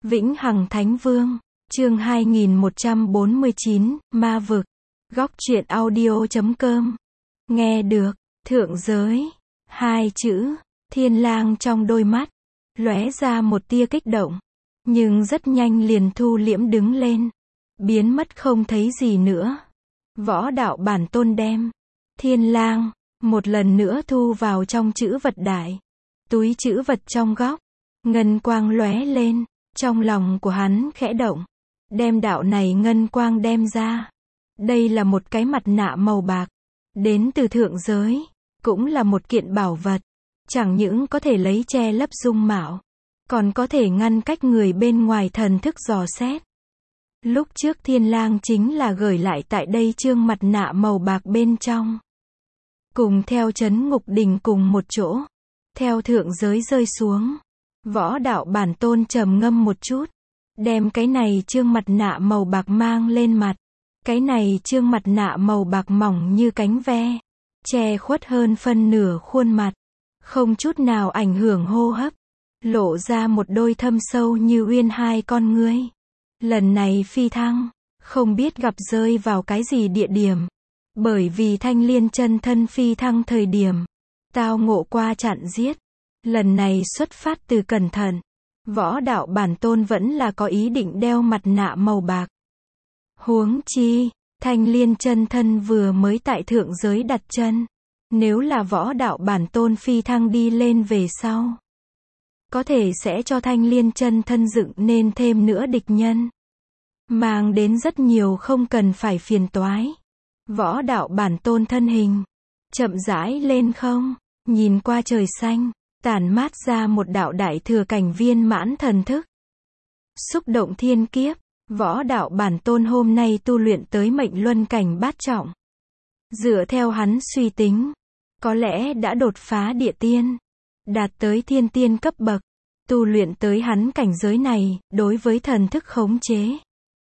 Vĩnh Hằng Thánh Vương, chương 2149, Ma Vực. Góc truyện audio.com. Nghe được, thượng giới. Hai chữ, Thiên Lang trong đôi mắt, lóe ra một tia kích động. Nhưng rất nhanh liền thu liễm đứng lên. Biến mất không thấy gì nữa. Võ đạo bản tôn đem Thiên Lang một lần nữa thu vào trong trữ vật đại. Túi trữ vật trong góc, ngân quang lóe lên. Trong lòng của hắn khẽ động, đem đạo này ngân quang đem ra. Đây là một cái mặt nạ màu bạc, đến từ thượng giới, cũng là một kiện bảo vật. Chẳng những có thể lấy che lấp dung mạo, còn có thể ngăn cách người bên ngoài thần thức dò xét. Lúc trước Thiên Lang chính là gửi lại tại đây trương mặt nạ màu bạc bên trong. Cùng theo trấn ngục đình cùng một chỗ, theo thượng giới rơi xuống. Võ đạo bản tôn trầm ngâm một chút, đem cái này trương mặt nạ màu bạc mang lên mặt. Cái này trương mặt nạ màu bạc mỏng như cánh ve, che khuất hơn phân nửa khuôn mặt, không chút nào ảnh hưởng hô hấp, lộ ra một đôi thâm sâu như uyên hai con ngươi. Lần này phi thăng, không biết gặp rơi vào cái gì địa điểm, bởi vì Thanh Liên chân thân phi thăng thời điểm, tao ngộ qua chặn giết. Lần này xuất phát từ cẩn thận, võ đạo bản tôn vẫn là có ý định đeo mặt nạ màu bạc. Huống chi, Thanh Liên chân thân vừa mới tại thượng giới đặt chân. Nếu là võ đạo bản tôn phi thăng đi lên về sau, có thể sẽ cho Thanh Liên chân thân dựng nên thêm nữa địch nhân. Mang đến rất nhiều không cần phải phiền toái. Võ đạo bản tôn thân hình, chậm rãi lên không, nhìn qua trời xanh. Tản mát ra một đạo đại thừa cảnh viên mãn thần thức. Xúc động thiên kiếp, võ đạo bản tôn hôm nay tu luyện tới mệnh luân cảnh bát trọng. Dựa theo hắn suy tính, có lẽ đã đột phá địa tiên, đạt tới thiên tiên cấp bậc. Tu luyện tới hắn cảnh giới này, đối với thần thức khống chế,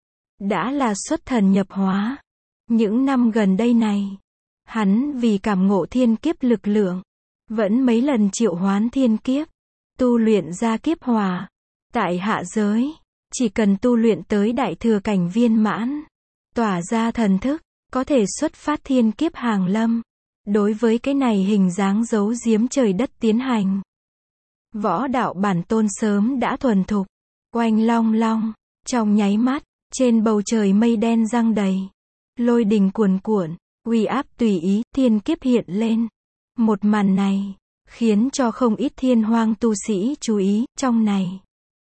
đã là xuất thần nhập hóa. Những năm gần đây này, hắn vì cảm ngộ thiên kiếp lực lượng, vẫn mấy lần triệu hoán thiên kiếp, tu luyện ra kiếp hỏa. Tại hạ giới, chỉ cần tu luyện tới đại thừa cảnh viên mãn, tỏa ra thần thức, có thể xuất phát thiên kiếp hàng lâm. Đối với cái này hình dáng giấu giếm trời đất tiến hành, võ đạo bản tôn sớm đã thuần thục. Oanh long long, trong nháy mắt, trên bầu trời mây đen giăng đầy, lôi đình cuồn cuộn, uy áp tùy ý, thiên kiếp hiện lên. Một màn này, khiến cho không ít thiên hoang tu sĩ chú ý. Trong này,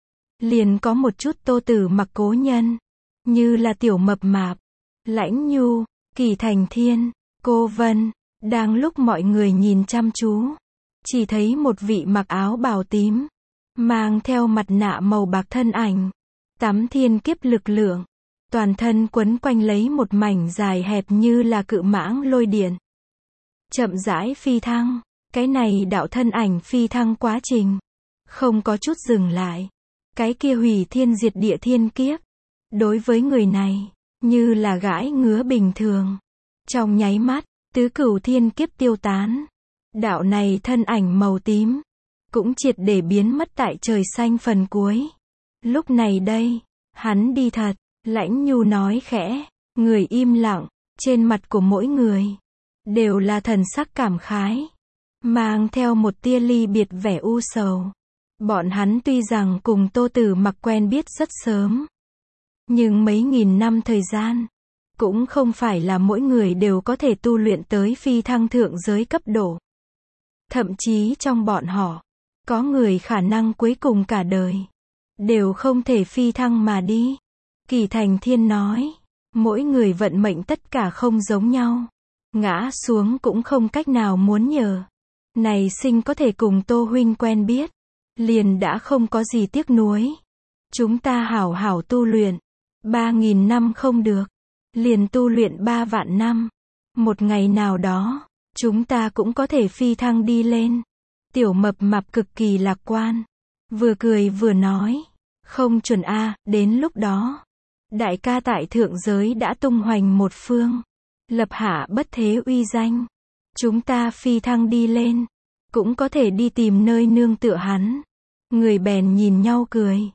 liền có một chút Tô Tử Mặc cố nhân, như là Tiểu Mập Mạp, Lãnh Nhu, Kỳ Thành Thiên, Cô Vân. Đang lúc mọi người nhìn chăm chú, chỉ thấy một vị mặc áo bào tím, mang theo mặt nạ màu bạc thân ảnh, tắm thiên kiếp lực lượng, toàn thân quấn quanh lấy một mảnh dài hẹp như là cự mãng lôi điện. Chậm rãi phi thăng, cái này đạo thân ảnh phi thăng quá trình, không có chút dừng lại. Cái kia hủy thiên diệt địa thiên kiếp, đối với người này, như là gãi ngứa bình thường. Trong nháy mắt, tứ cửu thiên kiếp tiêu tán. Đạo này thân ảnh màu tím, cũng triệt để biến mất tại trời xanh phần cuối. Lúc này đây, hắn đi thật, Lãnh Nhu nói khẽ, người im lặng, trên mặt của mỗi người đều là thần sắc cảm khái, mang theo một tia ly biệt vẻ u sầu. Bọn hắn tuy rằng cùng Tô Tử Mặc quen biết rất sớm, nhưng mấy nghìn năm thời gian, cũng không phải là mỗi người đều có thể tu luyện tới phi thăng thượng giới cấp độ. Thậm chí trong bọn họ, có người khả năng cuối cùng cả đời đều không thể phi thăng mà đi. Kỳ Thành Thiên nói, mỗi người vận mệnh tất cả không giống nhau. Ngã xuống cũng không cách nào muốn nhờ. Này sinh có thể cùng Tô huynh quen biết, liền đã không có gì tiếc nuối. Chúng ta hảo hảo tu luyện, 3.000 năm không được, liền tu luyện 3 vạn năm. Một ngày nào đó, chúng ta cũng có thể phi thăng đi lên. Tiểu Mập Mạp cực kỳ lạc quan, vừa cười vừa nói, không chuẩn a, đến lúc đó, đại ca tại thượng giới đã tung hoành một phương, lập hạ bất thế uy danh. Chúng ta phi thăng đi lên, cũng có thể đi tìm nơi nương tựa hắn. Người bèn nhìn nhau cười.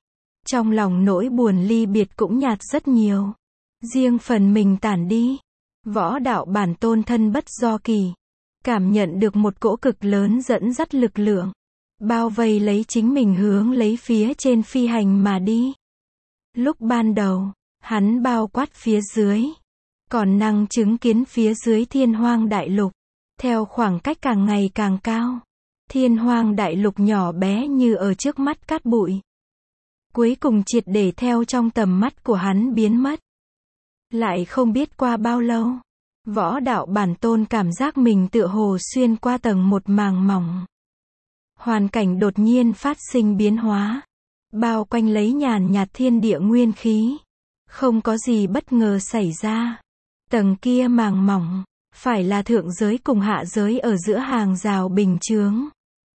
Trong lòng nỗi buồn ly biệt cũng nhạt rất nhiều. Riêng phần mình tản đi. Võ Đạo Bản Tôn thân bất do kỳ. Cảm nhận được một cỗ cực lớn dẫn dắt lực lượng. Bao vây lấy chính mình hướng lấy phía trên phi hành mà đi. Lúc ban đầu, hắn bao quát phía dưới. Còn năng chứng kiến phía dưới Thiên Hoang Đại Lục. Theo khoảng cách càng ngày càng cao. Thiên Hoang Đại Lục nhỏ bé như ở trước mắt cát bụi. Cuối cùng triệt để theo trong tầm mắt của hắn biến mất. Lại không biết qua bao lâu. Võ Đạo Bản Tôn cảm giác mình tựa hồ xuyên qua tầng một màng mỏng. Hoàn cảnh đột nhiên phát sinh biến hóa. Bao quanh lấy nhàn nhạt thiên địa nguyên khí. Không có gì bất ngờ xảy ra. Tầng kia màng mỏng, phải là thượng giới cùng hạ giới ở giữa hàng rào bình chướng.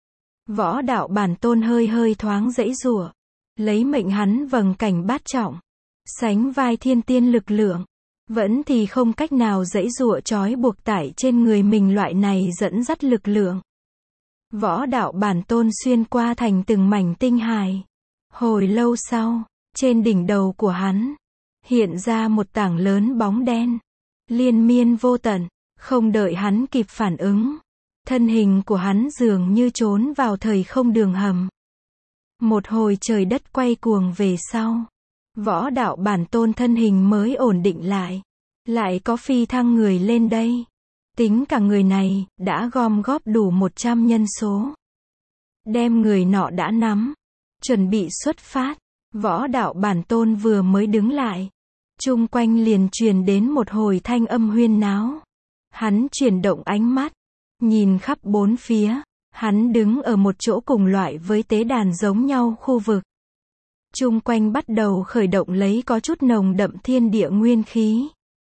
Võ Đạo Bản Tôn hơi hơi thoáng giãy giụa. Lấy mệnh hắn vầng cảnh bát trọng. Sánh vai thiên tiên lực lượng. Vẫn thì không cách nào giãy giụa trói buộc tải trên người mình loại này dẫn dắt lực lượng. Võ Đạo Bản Tôn xuyên qua thành từng mảnh tinh hài. Hồi lâu sau, trên đỉnh đầu của hắn, hiện ra một tảng lớn bóng đen. Liên miên vô tận, không đợi hắn kịp phản ứng. Thân hình của hắn dường như trốn vào thời không đường hầm. Một hồi trời đất quay cuồng về sau. Võ Đạo Bản Tôn thân hình mới ổn định lại. Lại có phi thăng người lên đây. Tính cả người này, đã gom góp đủ 100 nhân số. Đem người nọ đã nắm. Chuẩn bị xuất phát. Võ Đạo Bản Tôn vừa mới đứng lại. Chung quanh liền truyền đến một hồi thanh âm huyên náo. Hắn chuyển động ánh mắt. Nhìn khắp bốn phía. Hắn đứng ở một chỗ cùng loại với tế đàn giống nhau khu vực. Chung quanh bắt đầu khởi động lấy có chút nồng đậm thiên địa nguyên khí.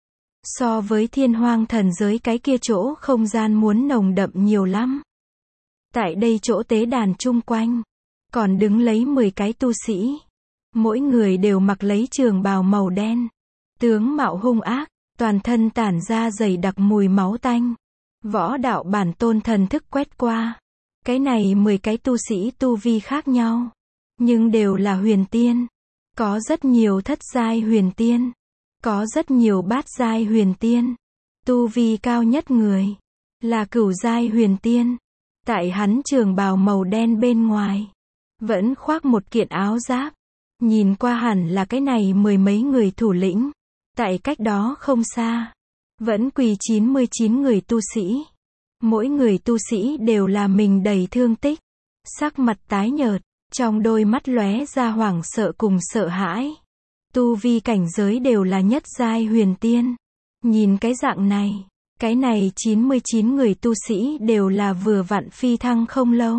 So với Thiên Hoang thần giới cái kia chỗ không gian muốn nồng đậm nhiều lắm. Tại đây chỗ tế đàn chung quanh, còn đứng lấy 10 cái tu sĩ. Mỗi người đều mặc lấy trường bào màu đen. Tướng mạo hung ác, toàn thân tản ra dày đặc mùi máu tanh. Võ Đạo Bản Tôn thần thức quét qua. Cái này 10 cái tu sĩ tu vi khác nhau. Nhưng đều là huyền tiên. Có rất nhiều thất giai huyền tiên. Có rất nhiều bát giai huyền tiên. Tu vi cao nhất người là cửu giai huyền tiên. Tại hắn trường bào màu đen bên ngoài, vẫn khoác một kiện áo giáp. Nhìn qua hẳn là cái này 10 mấy người thủ lĩnh. Tại cách đó không xa, vẫn quỳ 99 người tu sĩ. Mỗi người tu sĩ đều là mình đầy thương tích. Sắc mặt tái nhợt, trong đôi mắt lóe ra hoảng sợ cùng sợ hãi. Tu vi cảnh giới đều là nhất giai huyền tiên. Nhìn cái dạng này, cái này 99 người tu sĩ đều là vừa vặn phi thăng không lâu.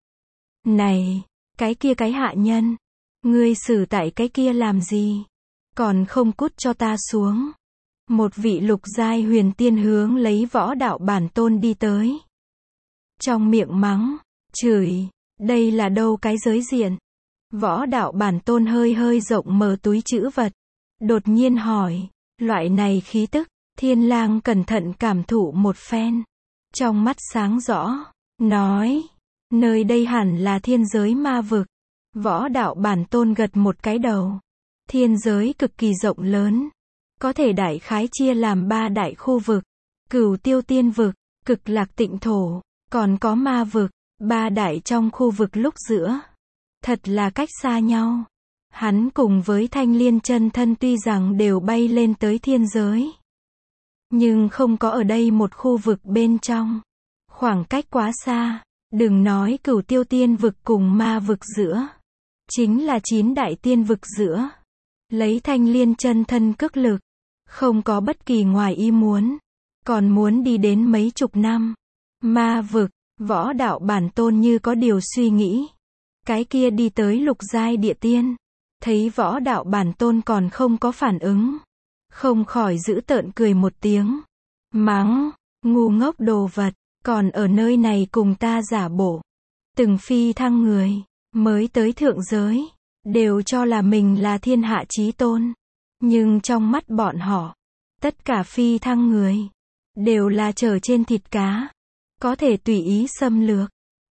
Này, cái kia cái hạ nhân, ngươi xử tại cái kia làm gì? Còn không cút cho ta xuống. Một vị lục giai huyền tiên hướng lấy Võ Đạo Bản Tôn đi tới. Trong miệng mắng, chửi, đây là đâu cái giới diện? Võ Đạo Bản Tôn hơi hơi rộng mở túi trữ vật. Đột nhiên hỏi, loại này khí tức, Thiên Lang cẩn thận cảm thụ một phen. Trong mắt sáng rõ, nói, nơi đây hẳn là thiên giới ma vực. Võ Đạo Bản Tôn gật một cái đầu. Thiên giới cực kỳ rộng lớn. Có thể đại khái chia làm 3 đại khu vực. Cửu Tiêu Tiên vực, Cực Lạc Tịnh thổ, còn có ma vực. 3 đại trong khu vực lúc giữa. Thật là cách xa nhau. Hắn cùng với Thanh Liên chân thân tuy rằng đều bay lên tới thiên giới. Nhưng không có ở đây một khu vực bên trong. Khoảng cách quá xa. Đừng nói Cửu Tiêu Tiên vực cùng ma vực giữa. Chính là 9 đại tiên vực giữa. Lấy Thanh Liên chân thân cước lực. Không có bất kỳ ngoài ý muốn. Còn muốn đi đến mấy chục năm. Ma vực, Võ Đạo Bản Tôn như có điều suy nghĩ. Cái kia đi tới lục giai địa tiên. Thấy Võ Đạo Bản Tôn còn không có phản ứng. Không khỏi giễu tợn cười một tiếng. Mắng, ngu ngốc đồ vật, còn ở nơi này cùng ta giả bộ. Từng phi thăng người, mới tới thượng giới, đều cho là mình là thiên hạ chí tôn. Nhưng trong mắt bọn họ, tất cả phi thăng người, đều là trở trên thịt cá. Có thể tùy ý xâm lược.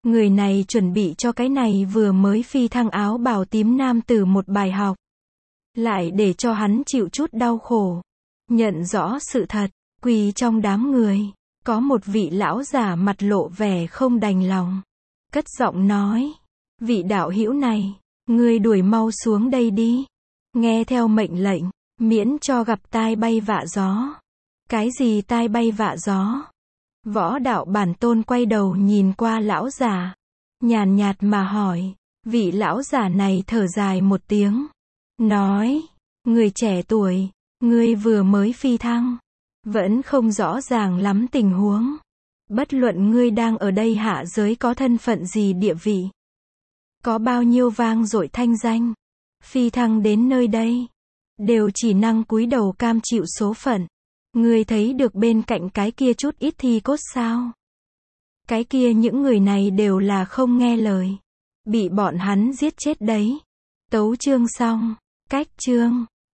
Người này chuẩn bị cho cái này vừa mới phi thăng áo bào tím nam tử một bài học. Lại để cho hắn chịu chút đau khổ. Nhận rõ sự thật, quỳ trong đám người. Có một vị lão giả mặt lộ vẻ không đành lòng. Cất giọng nói. Vị đạo hữu này, ngươi đuổi mau xuống đây đi. Nghe theo mệnh lệnh, miễn cho gặp tai bay vạ gió. Cái gì tai bay vạ gió? Võ đạo bản tôn quay đầu nhìn qua lão giả. Nhàn nhạt mà hỏi. Vị lão giả này thở dài một tiếng. Nói. Người trẻ tuổi, ngươi vừa mới phi thăng. Vẫn không rõ ràng lắm tình huống. Bất luận ngươi đang ở đây hạ giới có thân phận gì địa vị. Có bao nhiêu vang dội thanh danh. Phi thăng đến nơi đây. Đều chỉ năng cúi đầu cam chịu số phận. Ngươi thấy được bên cạnh cái kia chút ít thi cốt sao? Cái kia những người này đều là không nghe lời. Bị bọn hắn giết chết đấy. Tấu chương xong. Cách chương.